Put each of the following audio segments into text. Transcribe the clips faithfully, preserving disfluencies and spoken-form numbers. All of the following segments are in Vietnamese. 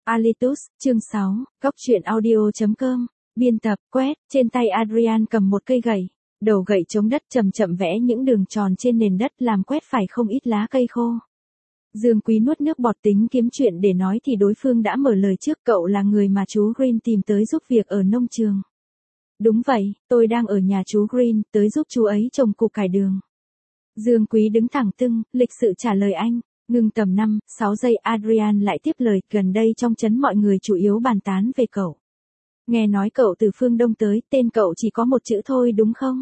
Alitus, chương sáu, Cốc truyện audio chấm com, biên tập, quét, trên tay Adrian cầm một cây gậy, đầu gậy chống đất chậm chậm vẽ những đường tròn trên nền đất làm quét phải không ít lá cây khô. Dương Quý nuốt nước bọt tính kiếm chuyện để nói thì đối phương đã mở lời trước, cậu là người mà chú Green tìm tới giúp việc ở nông trường. Đúng vậy, tôi đang ở nhà chú Green, tới giúp chú ấy trồng củ cải đường. Dương Quý đứng thẳng tưng, lịch sự trả lời anh. Ngừng tầm năm, sáu giây Adrian lại tiếp lời, gần đây trong trấn mọi người chủ yếu bàn tán về cậu. Nghe nói cậu từ phương Đông tới, tên cậu chỉ có một chữ thôi đúng không?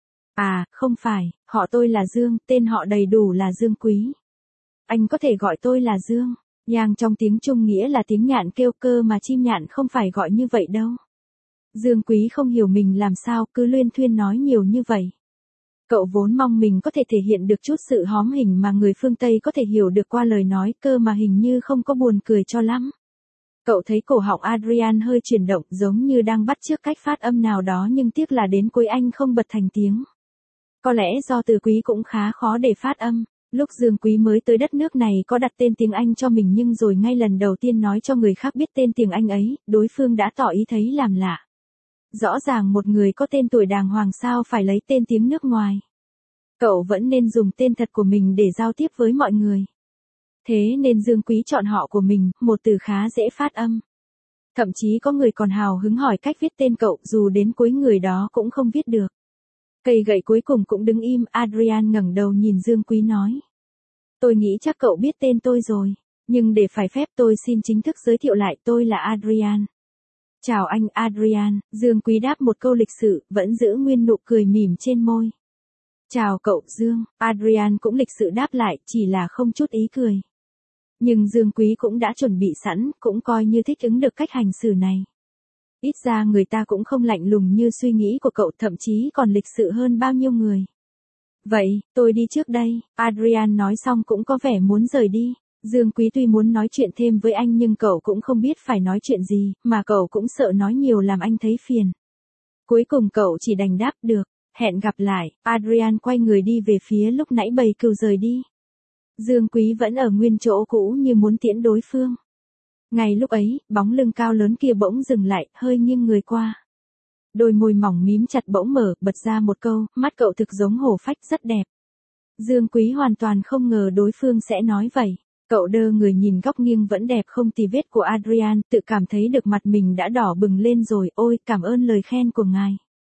À, không phải, họ tôi là Dương, tên họ đầy đủ là Dương Quý. Anh có thể gọi tôi là Dương. Yang trong tiếng Trung nghĩa là tiếng nhạn kêu cơ mà chim nhạn không phải gọi như vậy đâu. Dương Quý không hiểu mình làm sao cứ luyên thuyên nói nhiều như vậy. Cậu vốn mong mình có thể thể hiện được chút sự hóm hình mà người phương Tây có thể hiểu được qua lời nói cơ mà hình như không có buồn cười cho lắm. Cậu thấy cổ họng Adrian hơi chuyển động giống như đang bắt chước cách phát âm nào đó nhưng tiếc là đến cuối anh không bật thành tiếng. Có lẽ do từ Quý cũng khá khó để phát âm. Lúc Dương Quý mới tới đất nước này có đặt tên tiếng Anh cho mình nhưng rồi ngay lần đầu tiên nói cho người khác biết tên tiếng Anh ấy, đối phương đã tỏ ý thấy làm lạ. Rõ ràng một người có tên tuổi đàng hoàng sao phải lấy tên tiếng nước ngoài. Cậu vẫn nên dùng tên thật của mình để giao tiếp với mọi người. Thế nên Dương Quý chọn họ của mình, một từ khá dễ phát âm. Thậm chí có người còn hào hứng hỏi cách viết tên cậu dù đến cuối người đó cũng không viết được. Cây gậy cuối cùng cũng đứng im, Adrian ngẩng đầu nhìn Dương Quý nói. Tôi nghĩ chắc cậu biết tên tôi rồi, nhưng để phải phép tôi xin chính thức giới thiệu lại, tôi là Adrian. Chào anh Adrian, Dương Quý đáp một câu lịch sự, vẫn giữ nguyên nụ cười mỉm trên môi. Chào cậu Dương, Adrian cũng lịch sự đáp lại, chỉ là không chút ý cười. Nhưng Dương Quý cũng đã chuẩn bị sẵn, cũng coi như thích ứng được cách hành xử này. Ít ra người ta cũng không lạnh lùng như suy nghĩ của cậu, thậm chí còn lịch sự hơn bao nhiêu người. Vậy, tôi đi trước đây, Adrian nói xong cũng có vẻ muốn rời đi. Dương Quý tuy muốn nói chuyện thêm với anh nhưng cậu cũng không biết phải nói chuyện gì, mà cậu cũng sợ nói nhiều làm anh thấy phiền. Cuối cùng cậu chỉ đành đáp được, hẹn gặp lại, Adrian quay người đi về phía lúc nãy bầy cừu rời đi. Dương Quý vẫn ở nguyên chỗ cũ như muốn tiễn đối phương. Ngay lúc ấy, bóng lưng cao lớn kia bỗng dừng lại, hơi nghiêng người qua. Đôi môi mỏng mím chặt bỗng mở, bật ra một câu, mắt cậu thực giống hổ phách rất đẹp. Dương Quý hoàn toàn không ngờ đối phương sẽ nói vậy. Cậu đơ người nhìn góc nghiêng vẫn đẹp không tì vết của Adrian, tự cảm thấy được mặt mình đã đỏ bừng lên rồi, ôi, cảm ơn lời khen của ngài.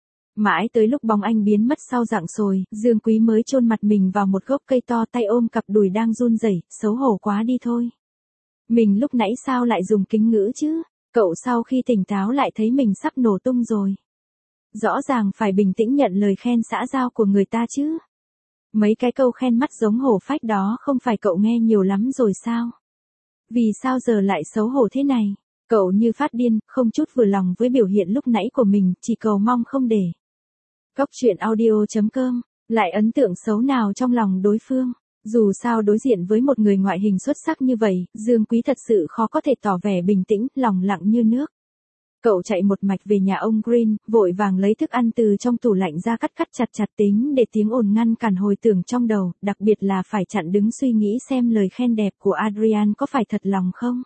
Mãi tới lúc bóng anh biến mất sau rặng sồi, Dương Quý mới chôn mặt mình vào một gốc cây to, tay ôm cặp đùi đang run rẩy, xấu hổ quá đi thôi. Mình lúc nãy sao lại dùng kính ngữ chứ? Cậu sau khi tỉnh táo lại thấy mình sắp nổ tung rồi. Rõ ràng phải bình tĩnh nhận lời khen xã giao của người ta chứ. Mấy cái câu khen mắt giống hổ phách đó không phải cậu nghe nhiều lắm rồi sao? Vì sao giờ lại xấu hổ thế này? Cậu như phát điên, không chút vừa lòng với biểu hiện lúc nãy của mình, chỉ cầu mong không để. Cốc truyện audio chấm com, lại ấn tượng xấu nào trong lòng đối phương. Dù sao đối diện với một người ngoại hình xuất sắc như vậy, Dương Quý thật sự khó có thể tỏ vẻ bình tĩnh, lòng lặng như nước. Cậu chạy một mạch về nhà ông Green, vội vàng lấy thức ăn từ trong tủ lạnh ra cắt cắt chặt chặt tính để tiếng ồn ngăn cản hồi tưởng trong đầu, đặc biệt là phải chặn đứng suy nghĩ xem lời khen đẹp của Adrian có phải thật lòng không.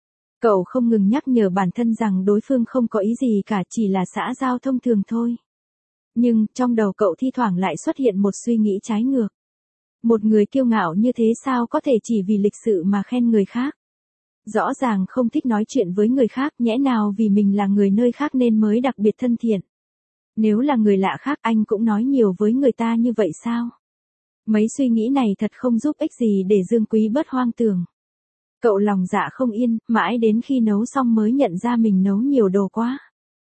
Cậu không ngừng nhắc nhở bản thân rằng đối phương không có ý gì cả, chỉ là xã giao thông thường thôi. Nhưng, trong đầu cậu thi thoảng lại xuất hiện một suy nghĩ trái ngược. Một người kiêu ngạo như thế sao có thể chỉ vì lịch sự mà khen người khác? Rõ ràng không thích nói chuyện với người khác, nhẽ nào vì mình là người nơi khác nên mới đặc biệt thân thiện. Nếu là người lạ khác anh cũng nói nhiều với người ta như vậy sao? Mấy suy nghĩ này thật không giúp ích gì để Dương Quý bớt hoang tưởng. Cậu lòng dạ không yên, mãi đến khi nấu xong mới nhận ra mình nấu nhiều đồ quá.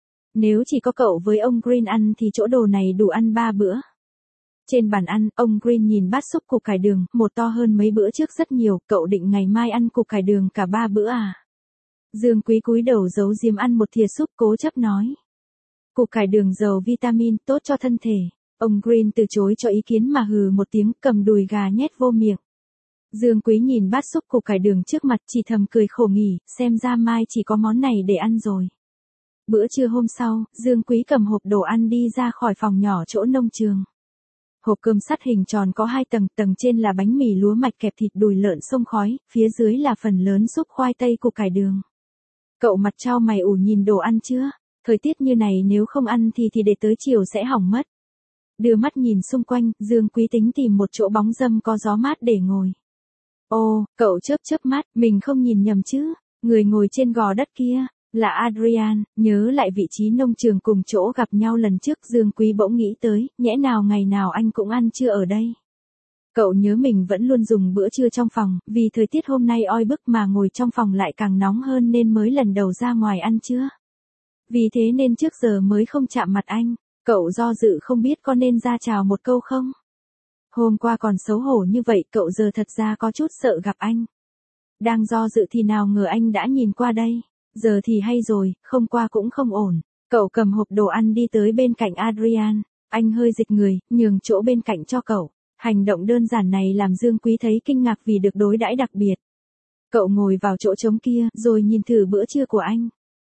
Nếu chỉ có cậu với ông Green ăn thì chỗ đồ này đủ ăn ba bữa. Trên bàn ăn, ông Green nhìn bát súp củ cải đường, một to hơn mấy bữa trước rất nhiều, cậu định ngày mai ăn củ cải đường cả ba bữa à? Dương Quý cúi đầu giấu giếm ăn một thìa súp cố chấp nói. Củ cải đường giàu vitamin, tốt cho thân thể. Ông Green từ chối cho ý kiến mà hừ một tiếng, cầm đùi gà nhét vô miệng. Dương Quý nhìn bát súp củ cải đường trước mặt chỉ thầm cười khổ nghỉ, xem ra mai chỉ có món này để ăn rồi. Bữa trưa hôm sau, Dương Quý cầm hộp đồ ăn đi ra khỏi phòng nhỏ chỗ nông trường. Hộp cơm sắt hình tròn có hai tầng, tầng trên là bánh mì lúa mạch kẹp thịt đùi lợn xông khói, phía dưới là phần lớn súp khoai tây củ cải đường. Cậu mặt trao mày ủ nhìn đồ ăn chưa? Thời tiết như này nếu không ăn thì thì để tới chiều sẽ hỏng mất. Đưa mắt nhìn xung quanh, Dương Quý tính tìm một chỗ bóng râm có gió mát để ngồi. Ồ, cậu chớp chớp mắt, mình không nhìn nhầm chứ, người ngồi trên gò đất kia, là Adrian. Nhớ lại vị trí nông trường cùng chỗ gặp nhau lần trước, Dương Quý bỗng nghĩ tới, nhẽ nào ngày nào anh cũng ăn trưa ở đây. Cậu nhớ mình vẫn luôn dùng bữa trưa trong phòng, vì thời tiết hôm nay oi bức mà ngồi trong phòng lại càng nóng hơn nên mới lần đầu ra ngoài ăn trưa. Vì thế nên trước giờ mới không chạm mặt anh, cậu do dự không biết có nên ra chào một câu không. Hôm qua còn xấu hổ như vậy, cậu giờ thật ra có chút sợ gặp anh. Đang do dự thì nào ngờ anh đã nhìn qua đây. Giờ thì hay rồi, không qua cũng không ổn. Cậu cầm hộp đồ ăn đi tới bên cạnh Adrian. Anh hơi dịch người, nhường chỗ bên cạnh cho cậu. Hành động đơn giản này làm Dương Quý thấy kinh ngạc vì được đối đãi đặc biệt. Cậu ngồi vào chỗ trống kia, rồi nhìn thử bữa trưa của anh.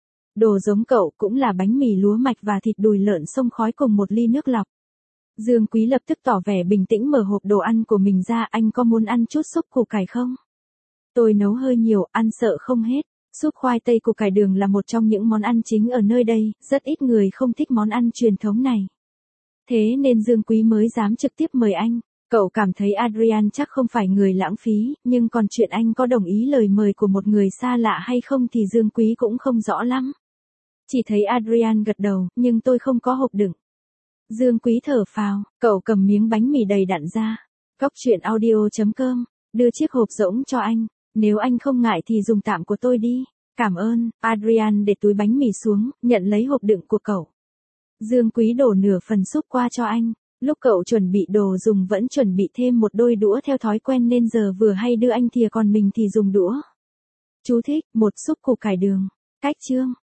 Đồ giống cậu cũng là bánh mì lúa mạch và thịt đùi lợn xông khói cùng một ly nước lọc. Dương Quý lập tức tỏ vẻ bình tĩnh mở hộp đồ ăn của mình ra. Anh có muốn ăn chút súp củ cải không? Tôi nấu hơi nhiều, ăn sợ không hết. Súp khoai tây củ cải đường là một trong những món ăn chính ở nơi đây, rất ít người không thích món ăn truyền thống này. Thế nên Dương Quý mới dám trực tiếp mời anh. Cậu cảm thấy Adrian chắc không phải người lãng phí, nhưng còn chuyện anh có đồng ý lời mời của một người xa lạ hay không thì Dương Quý cũng không rõ lắm. Chỉ thấy Adrian gật đầu, nhưng tôi không có hộp đựng. Dương Quý thở phào, cậu cầm miếng bánh mì đầy đặn ra. Cóc truyện audio chấm com, đưa chiếc hộp rỗng cho anh. Nếu anh không ngại thì dùng tạm của tôi đi. Cảm ơn. Adrian để túi bánh mì xuống, nhận lấy hộp đựng của cậu. Dương Quý đổ nửa phần súp qua cho anh. Lúc cậu chuẩn bị đồ dùng vẫn chuẩn bị thêm một đôi đũa theo thói quen nên giờ vừa hay đưa anh thìa còn mình thì dùng đũa. Chú thích, một súp củ cải đường. Cách chương.